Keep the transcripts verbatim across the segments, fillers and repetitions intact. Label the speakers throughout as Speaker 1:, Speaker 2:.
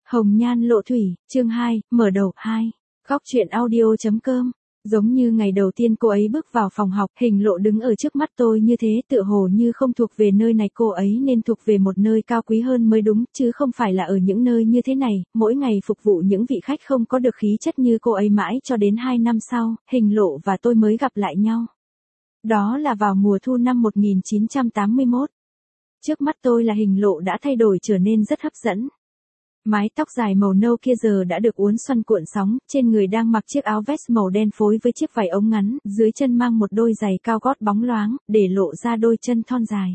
Speaker 1: Hồng nhan lộ thủy, chương hai, mở đầu, hai. Góc truyện audio.com. Giống như ngày đầu tiên cô ấy bước vào phòng học, Hình Lộ đứng ở trước mắt tôi như thế, tựa hồ như không thuộc về nơi này, cô ấy nên thuộc về một nơi cao quý hơn mới đúng, chứ không phải là ở những nơi như thế này, mỗi ngày phục vụ những vị khách không có được khí chất như cô ấy mãi cho đến hai năm sau, Hình Lộ và tôi mới gặp lại nhau. Đó là vào mùa thu năm một nghìn chín trăm tám mươi mốt. Trước mắt tôi là Hình Lộ đã thay đổi trở nên rất hấp dẫn. Mái tóc dài màu nâu kia giờ đã được uốn xoăn cuộn sóng, trên người đang mặc chiếc áo vest màu đen phối với chiếc váy ống ngắn, dưới chân mang một đôi giày cao gót bóng loáng, để lộ ra đôi chân thon dài.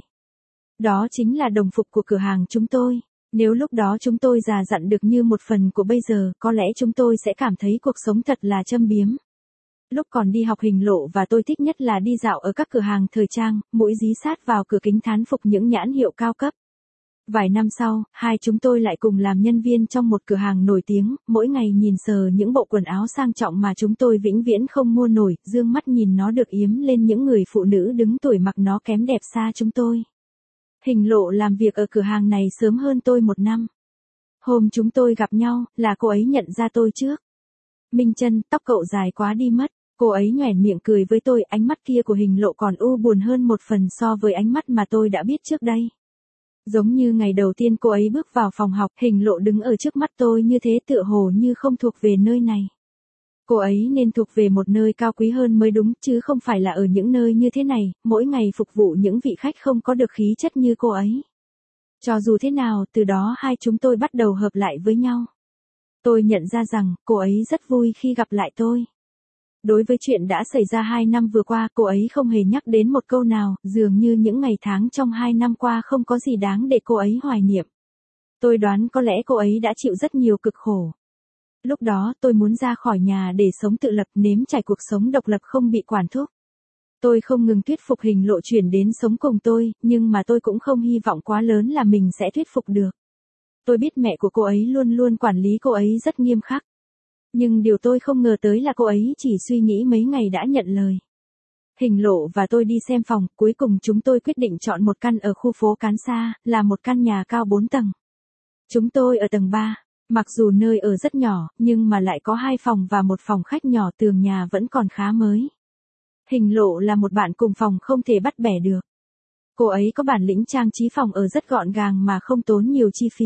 Speaker 1: Đó chính là đồng phục của cửa hàng chúng tôi. Nếu lúc đó chúng tôi già dặn được như một phần của bây giờ, có lẽ chúng tôi sẽ cảm thấy cuộc sống thật là châm biếm. Lúc còn đi học, Hình Lộ và tôi thích nhất là đi dạo ở các cửa hàng thời trang, mũi dí sát vào cửa kính thán phục những nhãn hiệu cao cấp. Vài năm sau, hai chúng tôi lại cùng làm nhân viên trong một cửa hàng nổi tiếng, mỗi ngày nhìn sờ những bộ quần áo sang trọng mà chúng tôi vĩnh viễn không mua nổi, dương mắt nhìn nó được yếm lên những người phụ nữ đứng tuổi mặc nó kém đẹp xa chúng tôi. Hình Lộ làm việc ở cửa hàng này sớm hơn tôi một năm. Hôm chúng tôi gặp nhau, là cô ấy nhận ra tôi trước. Minh Chân, tóc cậu dài quá đi mất. Cô ấy nhoẻn miệng cười với tôi, ánh mắt kia của Hình Lộ còn u buồn hơn một phần so với ánh mắt mà tôi đã biết trước đây. Giống như ngày đầu tiên cô ấy bước vào phòng học, Hình Lộ đứng ở trước mắt tôi như thế, tựa hồ như không thuộc về nơi này. Cô ấy nên thuộc về một nơi cao quý hơn mới đúng, chứ không phải là ở những nơi như thế này, mỗi ngày phục vụ những vị khách không có được khí chất như cô ấy. Cho dù thế nào, từ đó hai chúng tôi bắt đầu hợp lại với nhau. Tôi nhận ra rằng, cô ấy rất vui khi gặp lại tôi. Đối với chuyện đã xảy ra hai năm vừa qua, cô ấy không hề nhắc đến một câu nào, dường như những ngày tháng trong hai năm qua không có gì đáng để cô ấy hoài niệm. Tôi đoán có lẽ cô ấy đã chịu rất nhiều cực khổ. Lúc đó tôi muốn ra khỏi nhà để sống tự lập, nếm trải cuộc sống độc lập không bị quản thúc. Tôi không ngừng thuyết phục Hình Lộ chuyển đến sống cùng tôi, nhưng mà tôi cũng không hy vọng quá lớn là mình sẽ thuyết phục được. Tôi biết mẹ của cô ấy luôn luôn quản lý cô ấy rất nghiêm khắc. Nhưng điều tôi không ngờ tới là cô ấy chỉ suy nghĩ mấy ngày đã nhận lời. Hình Lộ và tôi đi xem phòng, cuối cùng chúng tôi quyết định chọn một căn ở khu phố Cán Sa, là một căn nhà cao bốn tầng. Chúng tôi ở tầng ba, mặc dù nơi ở rất nhỏ, nhưng mà lại có hai phòng và một phòng khách nhỏ, tường nhà vẫn còn khá mới. Hình Lộ là một bạn cùng phòng không thể bắt bẻ được. Cô ấy có bản lĩnh trang trí phòng ở rất gọn gàng mà không tốn nhiều chi phí.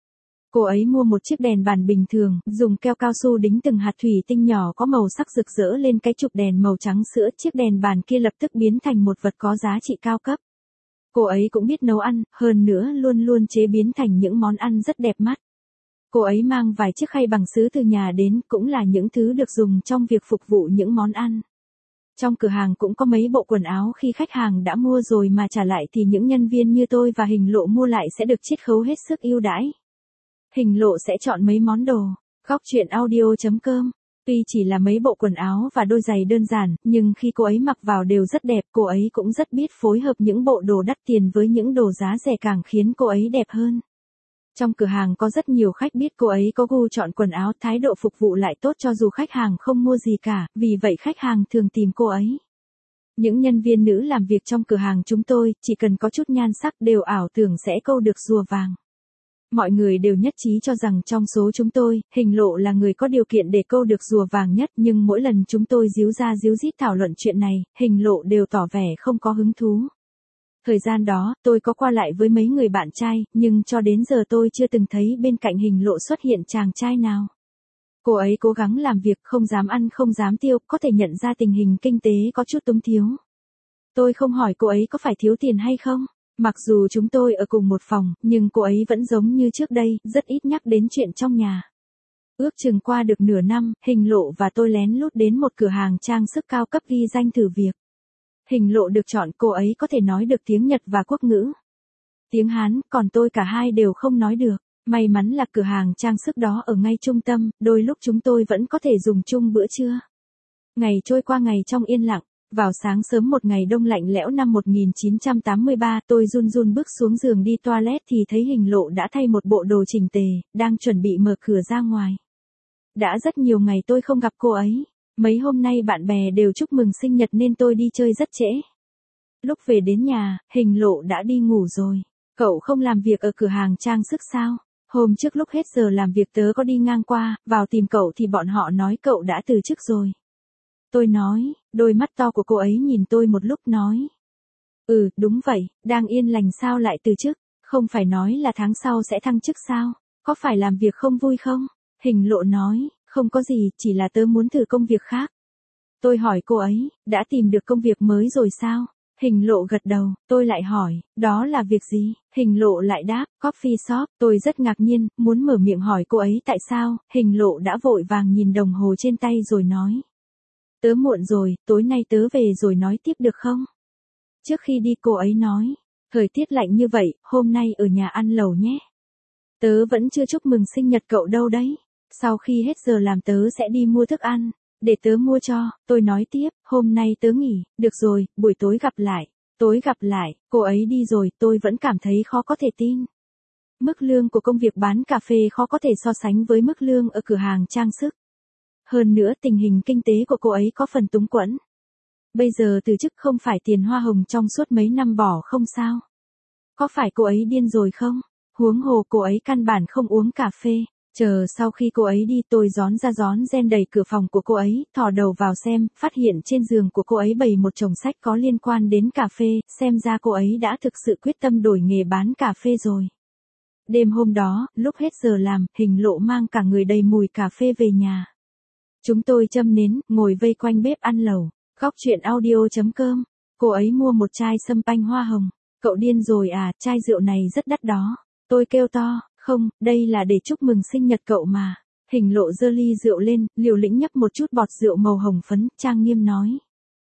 Speaker 1: Cô ấy mua một chiếc đèn bàn bình thường, dùng keo cao su đính từng hạt thủy tinh nhỏ có màu sắc rực rỡ lên cái trục đèn màu trắng sữa, chiếc đèn bàn kia lập tức biến thành một vật có giá trị cao cấp. Cô ấy cũng biết nấu ăn, hơn nữa luôn luôn chế biến thành những món ăn rất đẹp mắt. Cô ấy mang vài chiếc khay bằng sứ từ nhà đến, cũng là những thứ được dùng trong việc phục vụ những món ăn. Trong cửa hàng cũng có mấy bộ quần áo khi khách hàng đã mua rồi mà trả lại thì những nhân viên như tôi và Hình Lộ mua lại sẽ được chiết khấu hết sức ưu đãi. Hình Lộ sẽ chọn mấy món đồ. Góc truyện audio.com. Tuy chỉ là mấy bộ quần áo và đôi giày đơn giản, nhưng khi cô ấy mặc vào đều rất đẹp, cô ấy cũng rất biết phối hợp những bộ đồ đắt tiền với những đồ giá rẻ càng khiến cô ấy đẹp hơn. Trong cửa hàng có rất nhiều khách biết cô ấy có gu chọn quần áo, thái độ phục vụ lại tốt cho dù khách hàng không mua gì cả, vì vậy khách hàng thường tìm cô ấy. Những nhân viên nữ làm việc trong cửa hàng chúng tôi, chỉ cần có chút nhan sắc đều ảo tưởng sẽ câu được rùa vàng. Mọi người đều nhất trí cho rằng trong số chúng tôi, Hình Lộ là người có điều kiện để câu được rùa vàng nhất, nhưng mỗi lần chúng tôi díu ra díu dít thảo luận chuyện này, Hình Lộ đều tỏ vẻ không có hứng thú. Thời gian đó, tôi có qua lại với mấy người bạn trai, nhưng cho đến giờ tôi chưa từng thấy bên cạnh Hình Lộ xuất hiện chàng trai nào. Cô ấy cố gắng làm việc, không dám ăn không dám tiêu, có thể nhận ra tình hình kinh tế có chút túng thiếu. Tôi không hỏi cô ấy có phải thiếu tiền hay không. Mặc dù chúng tôi ở cùng một phòng, nhưng cô ấy vẫn giống như trước đây, rất ít nhắc đến chuyện trong nhà. Ước chừng qua được nửa năm, Hình Lộ và tôi lén lút đến một cửa hàng trang sức cao cấp ghi danh thử việc. Hình Lộ được chọn, cô ấy có thể nói được tiếng Nhật và quốc ngữ. Tiếng Hán, còn tôi cả hai đều không nói được. May mắn là cửa hàng trang sức đó ở ngay trung tâm, đôi lúc chúng tôi vẫn có thể dùng chung bữa trưa. Ngày trôi qua ngày trong yên lặng. Vào sáng sớm một ngày đông lạnh lẽo năm một nghìn chín trăm tám mươi ba, tôi run run bước xuống giường đi toilet thì thấy Hình Lộ đã thay một bộ đồ chỉnh tề, đang chuẩn bị mở cửa ra ngoài. Đã rất nhiều ngày tôi không gặp cô ấy. Mấy hôm nay bạn bè đều chúc mừng sinh nhật nên tôi đi chơi rất trễ. Lúc về đến nhà, Hình Lộ đã đi ngủ rồi. Cậu không làm việc ở cửa hàng trang sức sao? Hôm trước lúc hết giờ làm việc tớ có đi ngang qua, vào tìm cậu thì bọn họ nói cậu đã từ chức rồi. Tôi nói, đôi mắt to của cô ấy nhìn tôi một lúc nói. Ừ, đúng vậy, đang yên lành sao lại từ chức, không phải nói là tháng sau sẽ thăng chức sao, có phải làm việc không vui không? Hình lộ nói, không có gì, chỉ là tớ muốn thử công việc khác. Tôi hỏi cô ấy, đã tìm được công việc mới rồi sao? Hình lộ gật đầu, tôi lại hỏi, đó là việc gì? Hình lộ lại đáp, coffee shop, tôi rất ngạc nhiên, muốn mở miệng hỏi cô ấy tại sao, hình lộ đã vội vàng nhìn đồng hồ trên tay rồi nói. Tớ muộn rồi, tối nay tớ về rồi nói tiếp được không? Trước khi đi cô ấy nói, thời tiết lạnh như vậy, hôm nay ở nhà ăn lẩu nhé. Tớ vẫn chưa chúc mừng sinh nhật cậu đâu đấy, sau khi hết giờ làm tớ sẽ đi mua thức ăn. Để tớ mua cho, tôi nói tiếp, hôm nay tớ nghỉ, được rồi, buổi tối gặp lại. Tối gặp lại, cô ấy đi rồi, tôi vẫn cảm thấy khó có thể tin. Mức lương của công việc bán cà phê khó có thể so sánh với mức lương ở cửa hàng trang sức. Hơn nữa tình hình kinh tế của cô ấy có phần túng quẫn. Bây giờ từ chức không phải tiền hoa hồng trong suốt mấy năm bỏ không sao? Có phải cô ấy điên rồi không? Huống hồ cô ấy căn bản không uống cà phê. Chờ sau khi cô ấy đi tôi gión ra gión gen đẩy cửa phòng của cô ấy, thò đầu vào xem, phát hiện trên giường của cô ấy bày một chồng sách có liên quan đến cà phê, xem ra cô ấy đã thực sự quyết tâm đổi nghề bán cà phê rồi. Đêm hôm đó, lúc hết giờ làm, hình lộ mang cả người đầy mùi cà phê về nhà. Chúng tôi châm nến, ngồi vây quanh bếp ăn lẩu, góc chuyện audio chấm com. Cô ấy mua một chai sâm panh hoa hồng. Cậu điên rồi à, chai rượu này rất đắt đó. Tôi kêu to. Không, đây là để chúc mừng sinh nhật cậu mà. Hình lộ giơ ly rượu lên, liều lĩnh nhấp một chút bọt rượu màu hồng phấn, trang nghiêm nói.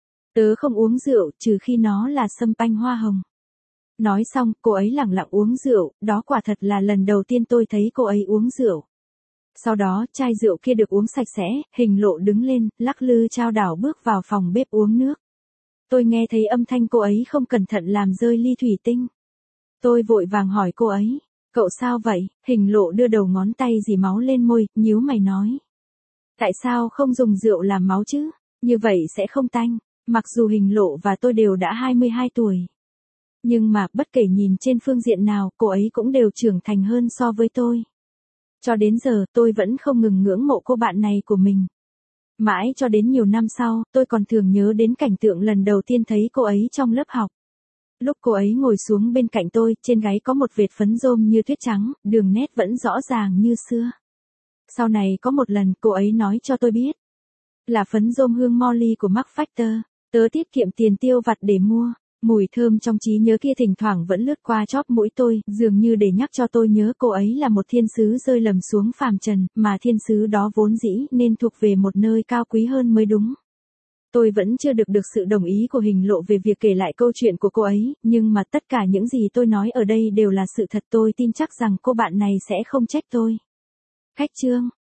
Speaker 1: Tớ không uống rượu, trừ khi nó là sâm panh hoa hồng. Nói xong, cô ấy lẳng lặng uống rượu, đó quả thật là lần đầu tiên tôi thấy cô ấy uống rượu. Sau đó, chai rượu kia được uống sạch sẽ, hình lộ đứng lên, lắc lư chao đảo bước vào phòng bếp uống nước. Tôi nghe thấy âm thanh cô ấy không cẩn thận làm rơi ly thủy tinh. Tôi vội vàng hỏi cô ấy. Cậu sao vậy? Hình lộ đưa đầu ngón tay dì máu lên môi, nhíu mày nói. Tại sao không dùng rượu làm máu chứ? Như vậy sẽ không tanh. Mặc dù hình lộ và tôi đều đã hai mươi hai tuổi. Nhưng mà bất kể nhìn trên phương diện nào, cô ấy cũng đều trưởng thành hơn so với tôi. Cho đến giờ, tôi vẫn không ngừng ngưỡng mộ cô bạn này của mình. Mãi cho đến nhiều năm sau, tôi còn thường nhớ đến cảnh tượng lần đầu tiên thấy cô ấy trong lớp học. Lúc cô ấy ngồi xuống bên cạnh tôi, trên gáy có một vệt phấn rôm như tuyết trắng, đường nét vẫn rõ ràng như xưa. Sau này có một lần cô ấy nói cho tôi biết. Là phấn rôm hương Molly của Marc Factor. Tớ tiết kiệm tiền tiêu vặt để mua. Mùi thơm trong trí nhớ kia thỉnh thoảng vẫn lướt qua chóp mũi tôi, dường như để nhắc cho tôi nhớ cô ấy là một thiên sứ rơi lầm xuống phàm trần, mà thiên sứ đó vốn dĩ nên thuộc về một nơi cao quý hơn mới đúng. Tôi vẫn chưa được được sự đồng ý của hình lộ về việc kể lại câu chuyện của cô ấy, nhưng mà tất cả những gì tôi nói ở đây đều là sự thật, tôi tin chắc rằng cô bạn này sẽ không trách tôi. Khách chương